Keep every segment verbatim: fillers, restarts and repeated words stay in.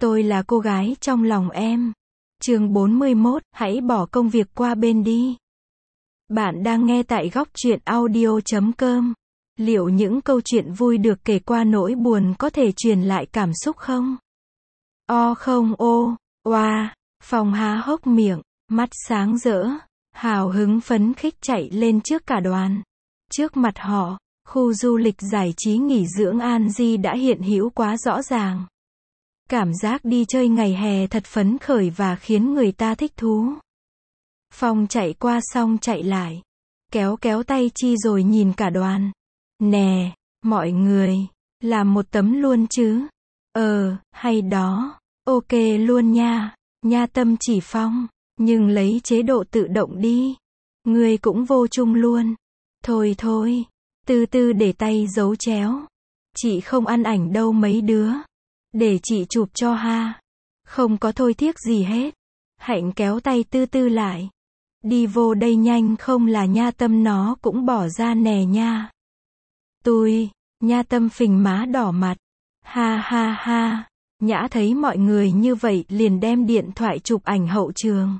Tôi là cô gái trong lòng em. Chương bốn mươi mốt, hãy bỏ công việc qua bên đi. Bạn đang nghe tại góc truyện audio chấm com. Liệu những câu chuyện vui được kể qua nỗi buồn có thể truyền lại cảm xúc không? O không ô, oa, Phong há hốc miệng, mắt sáng rỡ, hào hứng phấn khích chạy lên trước cả đoàn. Trước mặt họ, khu du lịch giải trí nghỉ dưỡng An Di đã hiện hữu quá rõ ràng. Cảm giác đi chơi ngày hè thật phấn khởi và khiến người ta thích thú. Phong chạy qua xong chạy lại, kéo kéo tay Chi rồi nhìn cả đoàn. Nè, mọi người, làm một tấm luôn chứ? Ờ, hay đó, ok luôn nha. Nha Tâm chỉ Phong, nhưng lấy chế độ tự động đi. Người cũng vô chung luôn. Thôi thôi, từ từ để tay giấu chéo. Chị không ăn ảnh đâu mấy đứa. Để chị chụp cho ha. Không có thôi tiếc gì hết. Hạnh kéo tay Tư Tư lại. Đi vô đây nhanh không là Nha Tâm nó cũng bỏ ra nè nha. Tôi, Nha Tâm phình má đỏ mặt. Ha ha ha. Nhã thấy mọi người như vậy liền đem điện thoại chụp ảnh hậu trường.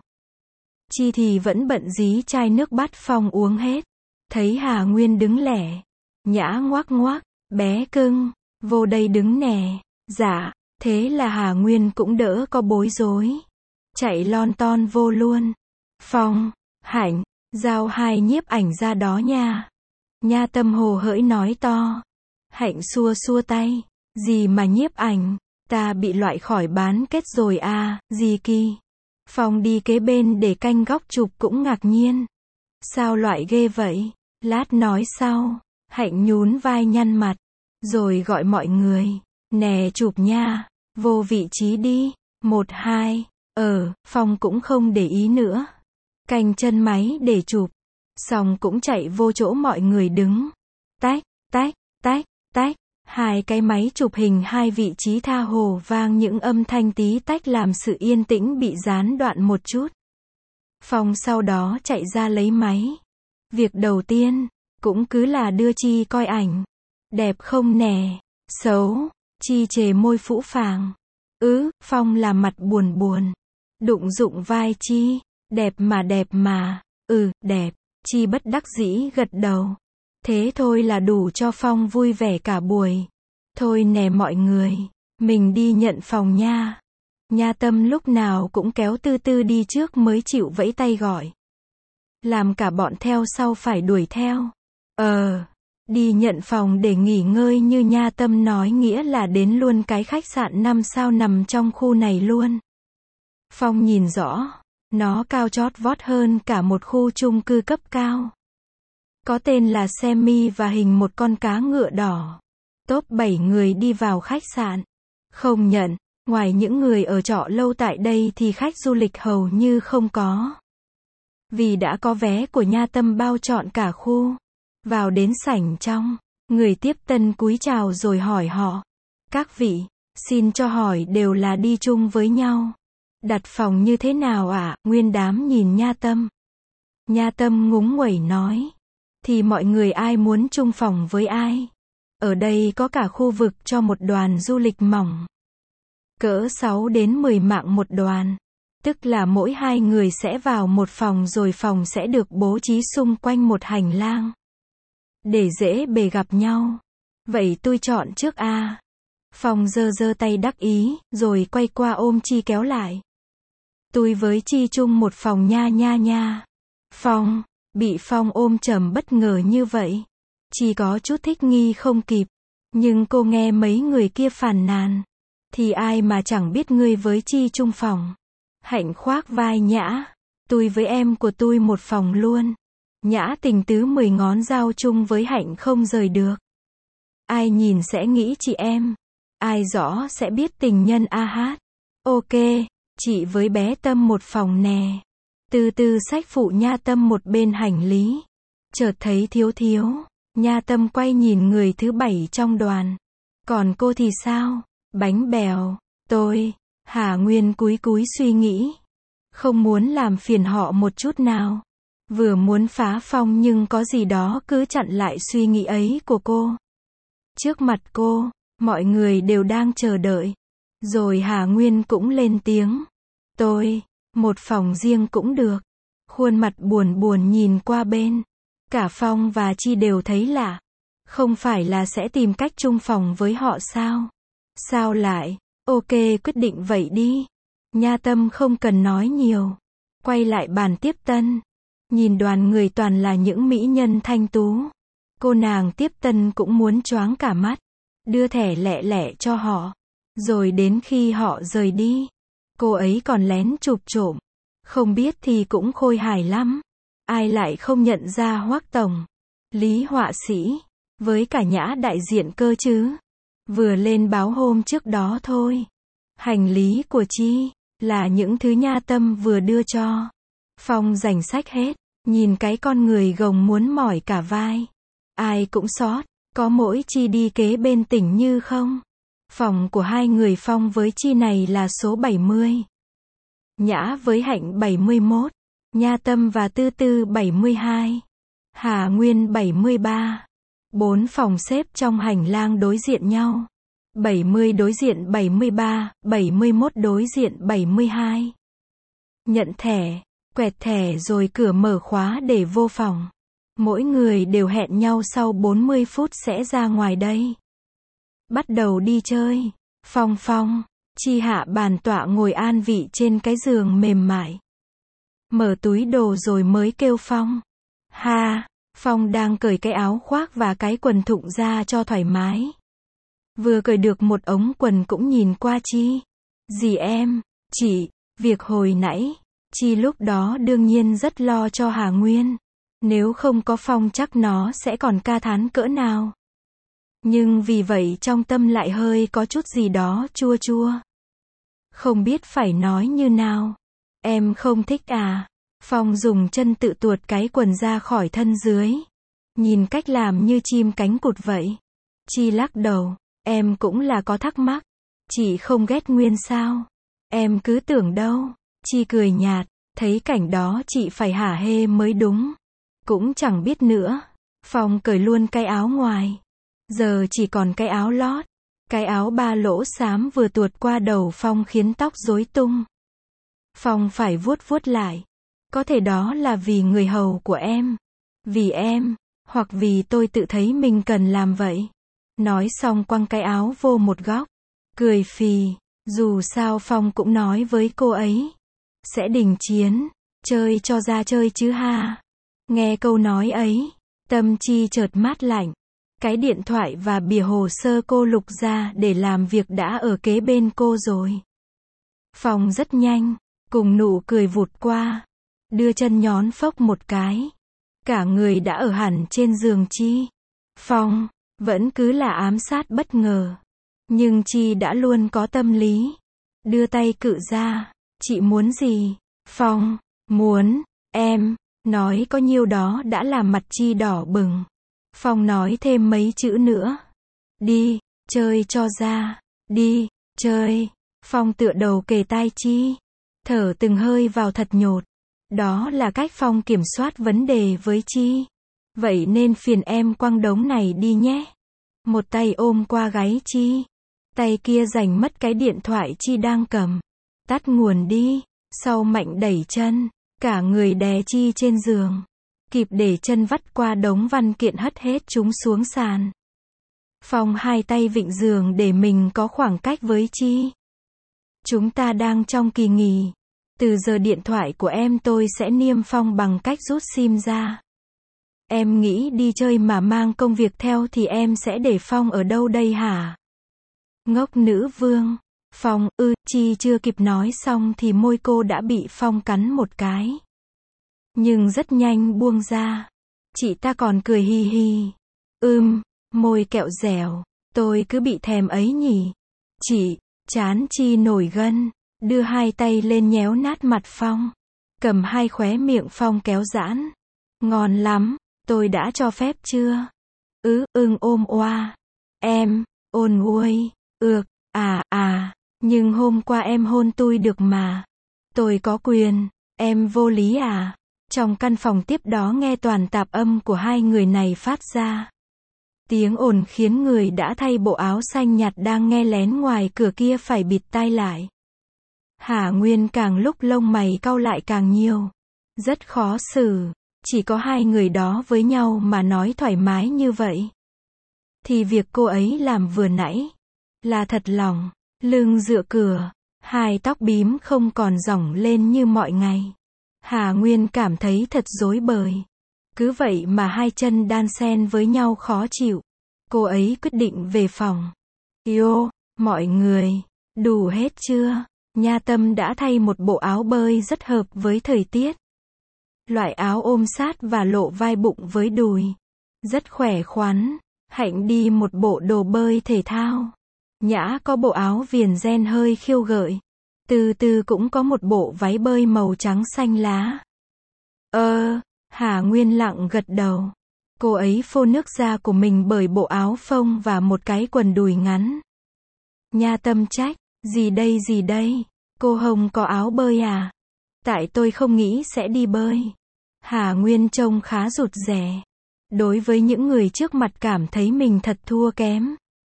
Chi thì vẫn bận dí chai nước bắt Phong uống hết. Thấy Hà Nguyên đứng lẻ. Nhã ngoác ngoác, bé cưng, vô đây đứng nè. Dạ, thế là Hà Nguyên cũng đỡ có bối rối. Chạy lon ton vô luôn. Phong, Hạnh, giao hai nhiếp ảnh ra đó nha. Nha Tâm hồ hởi nói to. Hạnh xua xua tay. Gì mà nhiếp ảnh, ta bị loại khỏi bán kết rồi à, gì kỳ. Phong đi kế bên để canh góc chụp cũng ngạc nhiên. Sao loại ghê vậy, lát nói sau. Hạnh nhún vai nhăn mặt, rồi gọi mọi người. Nè chụp nha, vô vị trí đi, một hai, ờ, Phong cũng không để ý nữa. Canh chân máy để chụp, xong cũng chạy vô chỗ mọi người đứng. Tách, tách, tách, tách, hai cái máy chụp hình hai vị trí tha hồ vang những âm thanh tí tách làm sự yên tĩnh bị gián đoạn một chút. Phong sau đó chạy ra lấy máy. Việc đầu tiên, cũng cứ là đưa Chi coi ảnh. Đẹp không nè, xấu. Chi chề môi phũ phàng. Ừ, Phong làm mặt buồn buồn. Đụng dụng vai Chi. Đẹp mà đẹp mà. Ừ, đẹp. Chi bất đắc dĩ gật đầu. Thế thôi là đủ cho Phong vui vẻ cả buổi. Thôi nè mọi người, mình đi nhận phòng nha. Nha Tâm lúc nào cũng kéo Tư Tư đi trước mới chịu vẫy tay gọi. Làm cả bọn theo sau phải đuổi theo. Ờ... Đi nhận phòng để nghỉ ngơi như Nha Tâm nói nghĩa là đến luôn cái khách sạn năm sao nằm trong khu này luôn. Phong nhìn rõ, nó cao chót vót hơn cả một khu chung cư cấp cao. Có tên là Semi và hình một con cá ngựa đỏ. Top bảy người đi vào khách sạn. Không nhận, ngoài những người ở trọ lâu tại đây thì khách du lịch hầu như không có. Vì đã có vé của Nha Tâm bao trọn cả khu. Vào đến sảnh trong, người tiếp tân cúi chào rồi hỏi họ. Các vị, xin cho hỏi đều là đi chung với nhau. Đặt phòng như thế nào ạ? À? Nguyên đám nhìn Nha Tâm. Nha Tâm ngúng nguẩy nói. Thì mọi người ai muốn chung phòng với ai? Ở đây có cả khu vực cho một đoàn du lịch mỏng. Cỡ sáu đến mười mạng một đoàn. Tức là mỗi hai người sẽ vào một phòng rồi phòng sẽ được bố trí xung quanh một hành lang. Để dễ bề gặp nhau. Vậy tôi chọn trước a. À. Phong giơ giơ tay đắc ý, rồi quay qua ôm Chi kéo lại. Tôi với Chi chung một phòng nha nha nha. Phong, bị Phong ôm chầm bất ngờ như vậy. Chi có chút thích nghi không kịp. Nhưng cô nghe mấy người kia phàn nàn. Thì ai mà chẳng biết ngươi với Chi chung phòng. Hạnh khoác vai Nhã. Tôi với em của tôi một phòng luôn. Nhã tình tứ mười ngón dao chung với Hạnh không rời được. Ai nhìn sẽ nghĩ chị em. Ai rõ sẽ biết tình nhân a hát. Ok, chị với bé Tâm một phòng nè. Từ từ xách phụ Nha Tâm một bên hành lý. Chợt thấy thiếu thiếu. Nha Tâm quay nhìn người thứ bảy trong đoàn. Còn cô thì sao? Bánh bèo, tôi. Hà Nguyên cúi cúi suy nghĩ. Không muốn làm phiền họ một chút nào. Vừa muốn phá Phong nhưng có gì đó cứ chặn lại suy nghĩ ấy của cô. Trước mặt cô, mọi người đều đang chờ đợi. Rồi Hà Nguyên cũng lên tiếng. Tôi, một phòng riêng cũng được. Khuôn mặt buồn buồn nhìn qua bên. Cả Phong và Chi đều thấy lạ. Không phải là sẽ tìm cách chung phòng với họ sao? Sao lại? Ok, quyết định vậy đi. Nha Tâm không cần nói nhiều. Quay lại bàn tiếp tân. Nhìn đoàn người toàn là những mỹ nhân thanh tú. Cô nàng tiếp tân cũng muốn choáng cả mắt. Đưa thẻ lẹ lẹ cho họ. Rồi đến khi họ rời đi, cô ấy còn lén chụp trộm. Không biết thì cũng khôi hài lắm. Ai lại không nhận ra Hoắc tổng, Lý họa sĩ, với cả Nhã đại diện cơ chứ. Vừa lên báo hôm trước đó thôi. Hành lý của Chi là những thứ Nha Tâm vừa đưa cho. Phong danh sách hết, nhìn cái con người gồng muốn mỏi cả vai. Ai cũng sót, có mỗi Chi đi kế bên Tỉnh Như không. Phòng của hai người Phong với Chi này là số bảy mươi. Nhã với Hạnh bảy mươi mốt. Nha Tâm và Tư Tư bảy mươi hai. Hà Nguyên bảy mươi ba. Bốn phòng xếp trong hành lang đối diện nhau. bảy mươi đối diện bảy mươi ba, bảy mươi mốt đối diện bảy mươi hai. Nhận thẻ, quẹt thẻ rồi cửa mở khóa để vô phòng. Mỗi người đều hẹn nhau sau bốn mươi phút sẽ ra ngoài đây. Bắt đầu đi chơi. Phong Phong, Chi hạ bàn tọa ngồi an vị trên cái giường mềm mại. Mở túi đồ rồi mới kêu Phong. Ha, Phong đang cởi cái áo khoác và cái quần thụng ra cho thoải mái. Vừa cởi được một ống quần cũng nhìn qua Chi. Dì em, chị, việc hồi nãy. Chi lúc đó đương nhiên rất lo cho Hà Nguyên. Nếu không có Phong chắc nó sẽ còn ca thán cỡ nào. Nhưng vì vậy trong tâm lại hơi có chút gì đó chua chua. Không biết phải nói như nào. Em không thích à? Phong dùng chân tự tuột cái quần ra khỏi thân dưới. Nhìn cách làm như chim cánh cụt vậy. Chi lắc đầu. Em cũng là có thắc mắc. Chị không ghét Nguyên sao? Em cứ tưởng đâu. Chi cười nhạt. Thấy cảnh đó chị phải hả hê mới đúng. Cũng chẳng biết nữa. Phong cởi luôn cái áo ngoài. Giờ chỉ còn cái áo lót. Cái áo ba lỗ xám vừa tuột qua đầu Phong khiến tóc rối tung. Phong phải vuốt vuốt lại. Có thể đó là vì người hầu của em. Vì em. Hoặc vì tôi tự thấy mình cần làm vậy. Nói xong quăng cái áo vô một góc. Cười phì. Dù sao Phong cũng nói với cô ấy. Sẽ đình chiến. Chơi cho ra chơi chứ ha. Nghe câu nói ấy. Tâm Chi chợt mát lạnh. Cái điện thoại và bìa hồ sơ cô lục ra để làm việc đã ở kế bên cô rồi. Phong rất nhanh. Cùng nụ cười vụt qua. Đưa chân nhón phốc một cái. Cả người đã ở hẳn trên giường Chi. Phong vẫn cứ là ám sát bất ngờ. Nhưng Chi đã luôn có tâm lý. Đưa tay cự ra. Chị muốn gì? Phong muốn em. Nói có nhiêu đó đã làm mặt Chi đỏ bừng. Phong nói thêm mấy chữ nữa. Đi, chơi cho ra. Đi, chơi. Phong tựa đầu kề tai Chi. Thở từng hơi vào thật nhột. Đó là cách Phong kiểm soát vấn đề với Chi. Vậy nên phiền em quăng đống này đi nhé. Một tay ôm qua gáy Chi. Tay kia giành mất cái điện thoại Chi đang cầm. Tắt nguồn đi. Sau mạnh đẩy chân. Cả người đè Chi trên giường. Kịp để chân vắt qua đống văn kiện hất hết chúng xuống sàn. Phong hai tay vịn giường để mình có khoảng cách với Chi. Chúng ta đang trong kỳ nghỉ. Từ giờ điện thoại của em tôi sẽ niêm phong bằng cách rút sim ra. Em nghĩ đi chơi mà mang công việc theo thì em sẽ để Phong ở đâu đây hả? Ngốc nữ vương. Phong, ư, Chi chưa kịp nói xong thì môi cô đã bị Phong cắn một cái. Nhưng rất nhanh buông ra. Chị ta còn cười hi hi. Ưm, môi kẹo dẻo. Tôi cứ bị thèm ấy nhỉ. Chị, chán Chi nổi gân. Đưa hai tay lên nhéo nát mặt Phong. Cầm hai khóe miệng Phong kéo giãn. Ngon lắm, tôi đã cho phép chưa? Ứ, ưng ôm oa. Em, ôn uôi, ược, à à, nhưng hôm qua em hôn tôi được mà. Tôi có quyền, em vô lý à? Trong căn phòng tiếp đó nghe toàn tạp âm của hai người này phát ra. Tiếng ồn khiến người đã thay bộ áo xanh nhạt đang nghe lén ngoài cửa kia phải bịt tai lại. Hà Nguyên càng lúc lông mày cau lại càng nhiều. Rất khó xử. Chỉ có hai người đó với nhau mà nói thoải mái như vậy. Thì việc cô ấy làm vừa nãy là thật lòng. Lưng dựa cửa, hai tóc bím không còn rỏng lên như mọi ngày. Hà Nguyên cảm thấy thật rối bời. Cứ vậy mà hai chân đan xen với nhau khó chịu. Cô ấy quyết định về phòng. Yo, mọi người, đủ hết chưa? Nha Tâm đã thay một bộ áo bơi rất hợp với thời tiết. Loại áo ôm sát và lộ vai bụng với đùi. Rất khỏe khoắn. Hạnh đi một bộ đồ bơi thể thao. Nhã có bộ áo viền ren hơi khiêu gợi. Từ từ cũng có một bộ váy bơi màu trắng xanh lá. Ơ, Hà Nguyên lặng gật đầu. Cô ấy phô nước da của mình bởi bộ áo phông và một cái quần đùi ngắn. Nha Tâm trách, gì đây gì đây? Cô Hồng có áo bơi à? Tại tôi không nghĩ sẽ đi bơi. Hà Nguyên trông khá rụt rè. Đối với những người trước mặt cảm thấy mình thật thua kém.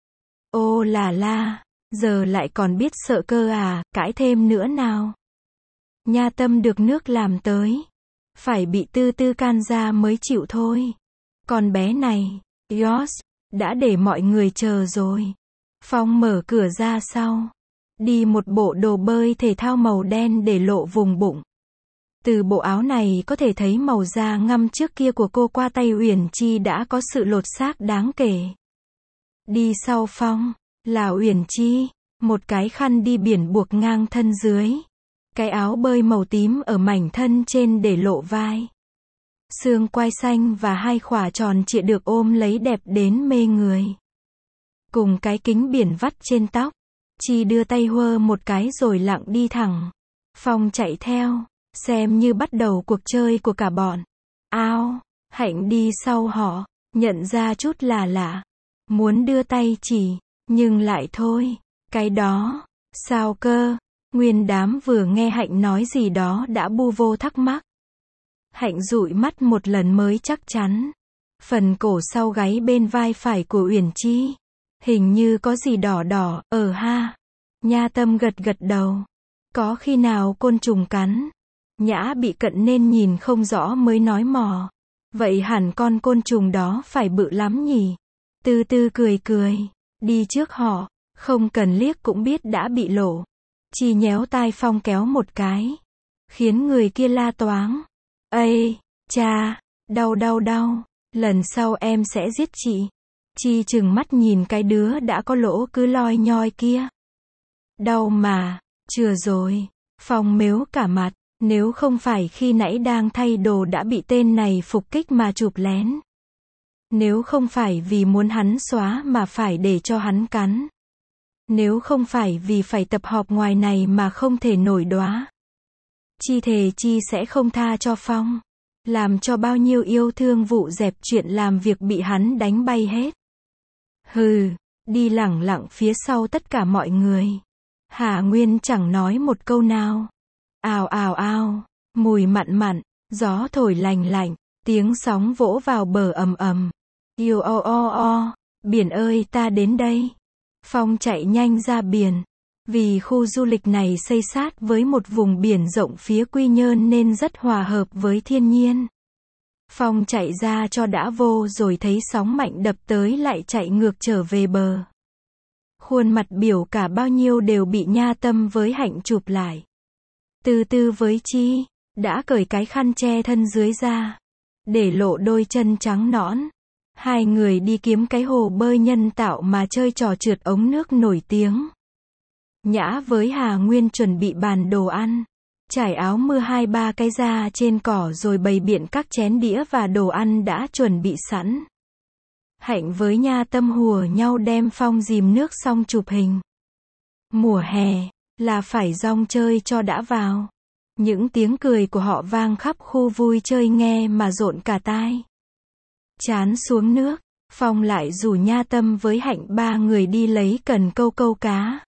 Ô là la, giờ lại còn biết sợ cơ à, cãi thêm nữa nào. Nha Tâm được nước làm tới. Phải bị Tư Tư can ra mới chịu thôi. Con bé này, Yoss, đã để mọi người chờ rồi. Phong mở cửa ra sau. Đi một bộ đồ bơi thể thao màu đen để lộ vùng bụng. Từ bộ áo này có thể thấy màu da ngăm trước kia của cô qua tay Uyển Chi đã có sự lột xác đáng kể. Đi sau Phong, là Uyển Chi, một cái khăn đi biển buộc ngang thân dưới. Cái áo bơi màu tím ở mảnh thân trên để lộ vai. Xương quai xanh và hai khỏa tròn trịa được ôm lấy đẹp đến mê người. Cùng cái kính biển vắt trên tóc. Chi đưa tay huơ một cái rồi lặng đi thẳng. Phong chạy theo, xem như bắt đầu cuộc chơi của cả bọn. Ao, Hạnh đi sau họ, nhận ra chút là lạ. Muốn đưa tay chỉ, nhưng lại thôi. Cái đó, sao cơ? Nguyên đám vừa nghe Hạnh nói gì đó đã bu vô thắc mắc. Hạnh dụi mắt một lần mới chắc chắn. Phần cổ sau gáy bên vai phải của Uyển Chi. Hình như có gì đỏ đỏ, ờ ha. Nha Tâm gật gật đầu. Có khi nào côn trùng cắn? Nhã bị cận nên nhìn không rõ mới nói mò. Vậy hẳn con côn trùng đó phải bự lắm nhỉ? Tư Tư cười cười. Đi trước họ, không cần liếc cũng biết đã bị lộ. Chi nhéo tai Phong kéo một cái. Khiến người kia la toáng. Ây, cha, đau đau đau. Lần sau em sẽ giết chị. Chi chừng mắt nhìn cái đứa đã có lỗ cứ loi nhoi kia. Đau mà, chừa rồi. Phong mếu cả mặt. Nếu không phải khi nãy đang thay đồ đã bị tên này phục kích mà chụp lén. Nếu không phải vì muốn hắn xóa mà phải để cho hắn cắn. Nếu không phải vì phải tập họp ngoài này mà không thể nổi đóa. Chi thề Chi sẽ không tha cho Phong. Làm cho bao nhiêu yêu thương vụ dẹp chuyện làm việc bị hắn đánh bay hết. Hừ, đi lẳng lặng phía sau tất cả mọi người. Hà Nguyên chẳng nói một câu nào. Ào ào ào, mùi mặn mặn, gió thổi lành lạnh, tiếng sóng vỗ vào bờ ầm ầm. Yêu o o o, biển ơi ta đến đây. Phong chạy nhanh ra biển. Vì khu du lịch này xây sát với một vùng biển rộng phía Quy Nhơn nên rất hòa hợp với thiên nhiên. Phong chạy ra cho đã vô rồi thấy sóng mạnh đập tới lại chạy ngược trở về bờ. Khuôn mặt biểu cả bao nhiêu đều bị Nha Tâm với Hạnh chụp lại. Tư Tư với Chi, đã cởi cái khăn che thân dưới ra. Để lộ đôi chân trắng nõn. Hai người đi kiếm cái hồ bơi nhân tạo mà chơi trò trượt ống nước nổi tiếng. Nhã với Hà Nguyên chuẩn bị bàn đồ ăn. Trải áo mưa hai ba cái ra trên cỏ rồi bày biện các chén đĩa và đồ ăn đã chuẩn bị sẵn. Hạnh với Nha Tâm hùa nhau đem Phong dìm nước xong chụp hình. Mùa hè, là phải rong chơi cho đã vào. Những tiếng cười của họ vang khắp khu vui chơi nghe mà rộn cả tai. Chán xuống nước, Phong lại rủ Nha Tâm với Hạnh ba người đi lấy cần câu câu cá.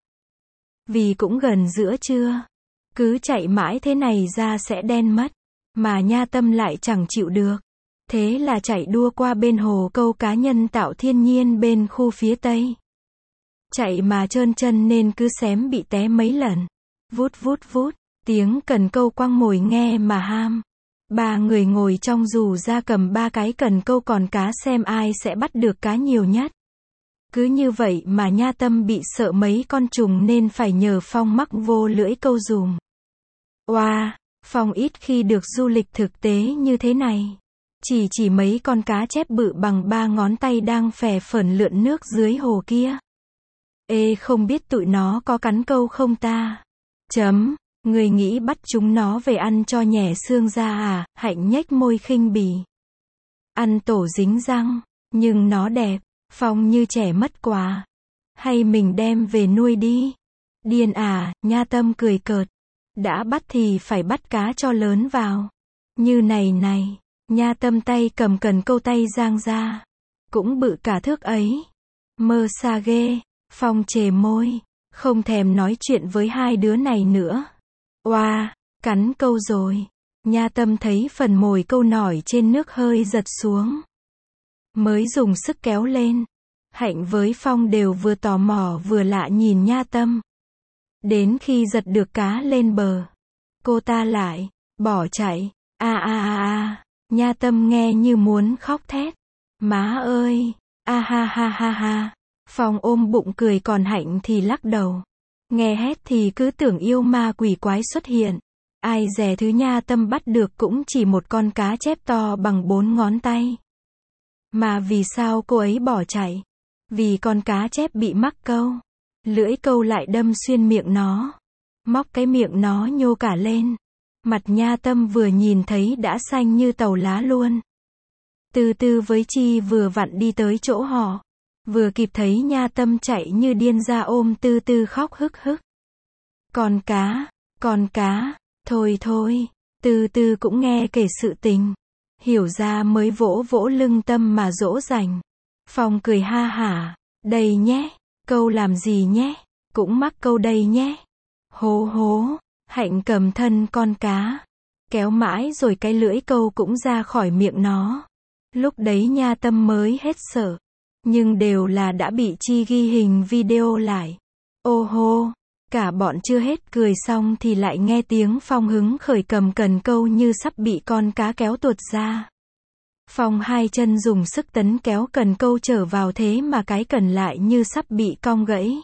Vì cũng gần giữa trưa. Cứ chạy mãi thế này da sẽ đen mất. Mà Nha Tâm lại chẳng chịu được. Thế là chạy đua qua bên hồ câu cá nhân tạo thiên nhiên bên khu phía tây. Chạy mà trơn chân nên cứ xém bị té mấy lần. Vút vút vút, tiếng cần câu quăng mồi nghe mà ham. Ba người ngồi trong dù ra cầm ba cái cần câu còn cá xem ai sẽ bắt được cá nhiều nhất. Cứ như vậy mà Nha Tâm bị sợ mấy con trùng nên phải nhờ Phong mắc vô lưỡi câu dùm. Oa, wow, Phong ít khi được du lịch thực tế như thế này. Chỉ chỉ mấy con cá chép bự bằng ba ngón tay đang phè phởn lượn nước dưới hồ kia. Ê, không biết tụi nó có cắn câu không ta? Chấm, người nghĩ bắt chúng nó về ăn cho nhẻ xương ra à? Hạnh nhếch môi khinh bỉ. Ăn tổ dính răng, nhưng nó đẹp. Phong như trẻ mất quà. Hay mình đem về nuôi đi. Điên à, Nha Tâm cười cợt. Đã bắt thì phải bắt cá cho lớn vào. Như này này, Nha Tâm tay cầm cần câu tay giang ra. Cũng bự cả thước ấy. Mơ xa ghê. Phong chề môi. Không thèm nói chuyện với hai đứa này nữa. Oa, wow, cắn câu rồi. Nha Tâm thấy phần mồi câu nổi trên nước hơi giật xuống. Mới dùng sức kéo lên. Hạnh với Phong đều vừa tò mò vừa lạ nhìn Nha Tâm. Đến khi giật được cá lên bờ, cô ta lại bỏ chạy. A a a a, Nha Tâm nghe như muốn khóc thét. Má ơi, a ha ha ha ha. Phong ôm bụng cười còn Hạnh thì lắc đầu. Nghe hét thì cứ tưởng yêu ma quỷ quái xuất hiện. Ai dè thứ Nha Tâm bắt được cũng chỉ một con cá chép to bằng bốn ngón tay. Mà vì sao cô ấy bỏ chạy? Vì con cá chép bị mắc câu. Lưỡi câu lại đâm xuyên miệng nó. Móc cái miệng nó nhô cả lên. Mặt Nha Tâm vừa nhìn thấy đã xanh như tàu lá luôn. Từ từ với Chi vừa vặn đi tới chỗ họ. Vừa kịp thấy Nha Tâm chạy như điên ra ôm Tư Tư khóc hức hức. Con cá, con cá, thôi thôi. Tư Tư cũng nghe kể sự tình. Hiểu ra mới vỗ vỗ lưng Tâm mà dỗ dành. Phong cười ha hả. Đây nhé. Câu làm gì nhé. Cũng mắc câu đây nhé. Hố hố. Hạnh cầm thân con cá. Kéo mãi rồi cái lưỡi câu cũng ra khỏi miệng nó. Lúc đấy Nha Tâm mới hết sợ. Nhưng đều là đã bị Chi ghi hình video lại. Ô hô. Cả bọn chưa hết cười xong thì lại nghe tiếng Phong hứng khởi cầm cần câu như sắp bị con cá kéo tuột ra. Phong hai chân dùng sức tấn kéo cần câu trở vào thế mà cái cần lại như sắp bị cong gãy.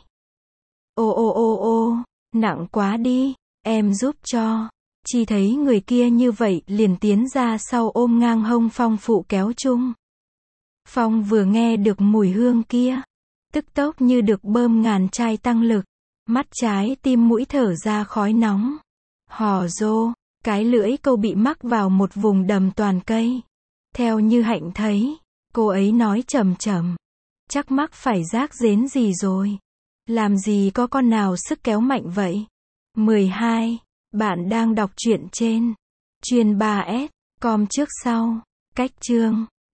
Ô ô ô ô, nặng quá đi, em giúp cho. Chi thấy người kia như vậy liền tiến ra sau ôm ngang hông Phong phụ kéo chung. Phong vừa nghe được mùi hương kia, tức tốc như được bơm ngàn chai tăng lực. Mắt trái tim mũi thở ra khói nóng. Hò rô, cái lưỡi câu bị mắc vào một vùng đầm toàn cây. Theo như Hạnh thấy, cô ấy nói trầm trầm. Chắc mắc phải rác rến gì rồi. Làm gì có con nào sức kéo mạnh vậy. mười hai. Bạn đang đọc truyện trên Chuyên ba S com trước sau. Cách chương